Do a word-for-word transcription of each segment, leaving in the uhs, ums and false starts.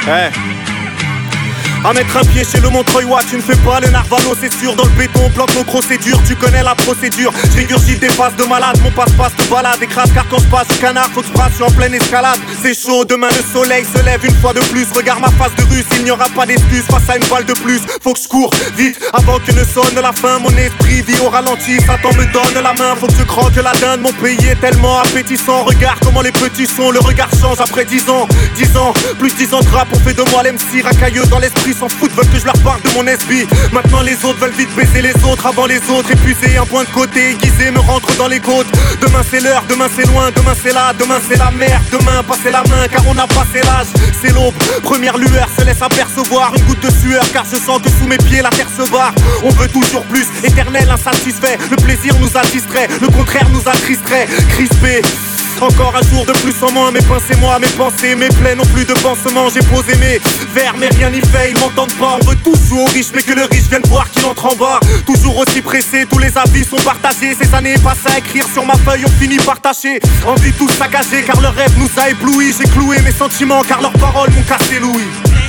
Hey. À mettre un pied chez le Montreuil, ouais, tu ne fais pas le narvalo, c'est sûr. Dans le béton, plante mon gros, c'est dur, tu connais la procédure. Je régurgite des phases de malade, mon passe-passe te balade. Écrase car quand je passe, canard, faut que je passe, je suis en pleine escalade. C'est chaud, demain le soleil se lève une fois de plus. Regarde ma face de russe, il n'y aura pas d'excuse face à une balle de plus. Faut que je cours vite avant que ne sonne la fin. Mon esprit vit au ralenti, Satan me donne la main. Faut que je croque la dinde, mon pays est tellement appétissant. Regarde comment les petits sont, le regard change après dix ans. Dix ans, plus dix ans de rap, on fait de moi l'M C racailleux dans l'esprit. S'en foutent, veulent que je leur parle de mon S B. Maintenant les autres veulent vite baiser les autres avant les autres. Épuisé, un point de côté aiguisé me rentre dans les côtes. Demain c'est l'heure, demain c'est loin, demain c'est là, demain c'est la merde. Demain passez la main car on a passé l'âge. C'est l'aube, première lueur se laisse apercevoir. Une goutte de sueur car je sens que sous mes pieds la terre se barre. On veut toujours plus, éternel insatisfait. Le plaisir nous a distrait, le contraire nous attristerait. Crispé. Encore un jour de plus en moins, mes pincez-moi, mes pensées, mes plaies n'ont plus de pansements. J'ai posé mes vers mais rien n'y fait, ils m'entendent pas. On veut tous jouer aux riches mais que le riche vienne voir qu'il entre en bas. Toujours aussi pressé, tous les avis sont partagés. Ces années passées à écrire sur ma feuille ont fini par tâcher. Envie tous saccager car leur rêve nous a éblouis. J'ai cloué mes sentiments car leurs paroles m'ont cassé l'ouïe.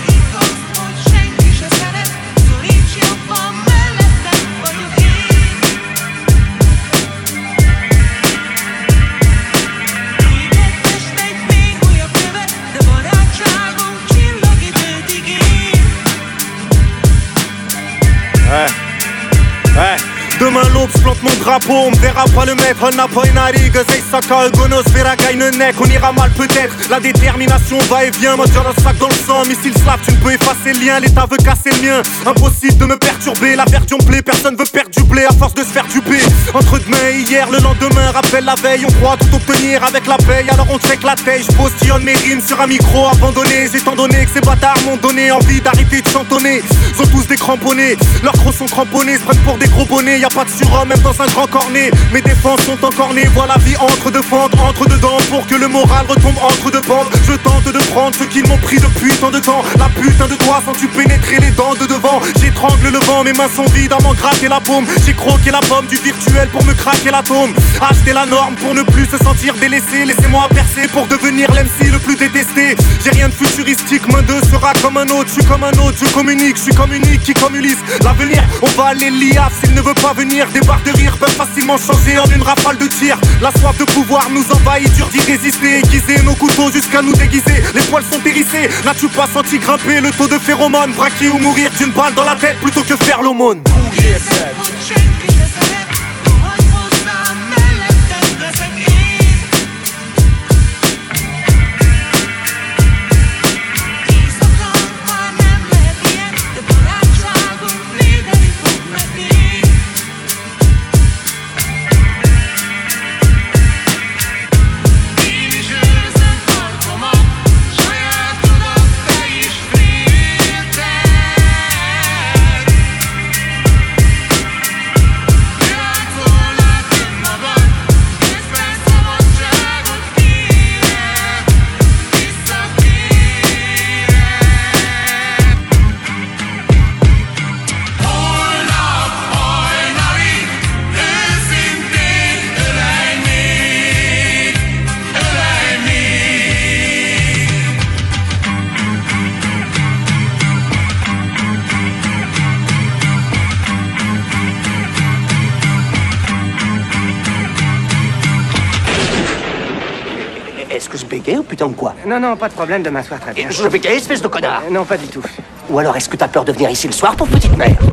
Ouais, ouais. Demain l'aube, je plante mon drapeau, on me verra pas le mettre. On n'a pas une arigue, zay saka, gonos, verraga, une neck. On ira mal peut-être, la détermination va et vient. Moi j'ai un sac dans le sang, missile slap, tu ne peux effacer le lien. L'état veut casser le mien, impossible de me perturber. La version plaît, personne veut perdre du blé à force de se faire duper. Entre demain et hier, le lendemain rappelle la veille. On croit tout obtenir avec la paye, alors on check la taille. Je postillonne mes rimes sur un micro abandonné. J'ai tant donné que ces bâtards m'ont donné envie d'arrêter de chantonner. Sont tous des cramponnés, leurs crocs sont cramponnés, se prennent pour des gros bonnets. Y'a pas de surhomme même dans un grand cornet. Mes défenses sont encornées, vois la vie entre deux fentes, entre dedans pour que le moral retombe entre deux pentes. Je tente de prendre ce qu'ils m'ont pris depuis tant de temps. La putain de toi sans tu pénétrer les dents de devant. J'étrangle le vent, mes mains sont vides à m'en gratter la paume. J'ai croqué la pomme du virtuel pour me craquer l'atome. Acheter la norme pour ne plus se sentir délaissé. Laissez-moi percer pour devenir l'M C le plus détesté. J'ai rien de futuristique, main deux sera comme un autre. Je suis comme un autre, je communique, je suis comme unique qui comme Ulysse. L'avenir, on va aller l'I A s'il ne veut pas venir. Des barres de rire peuvent facilement changer en une rafale de tir. La soif de pouvoir nous envahit, dur d'y résister. Aiguiser nos couteaux jusqu'à nous déguiser. Les poils sont hérissés, n'as-tu pas senti grimper le taux de phéromones? Braquer ou mourir d'une balle dans la tête plutôt que faire l'aumône. Est-ce que je bégaye ou putain de quoi? Non, non, pas de problème de m'asseoir très bien. Je bégaye, espèce de connard. Euh, non, pas du tout. Ou alors est-ce que t'as peur de venir ici le soir pour petite mère?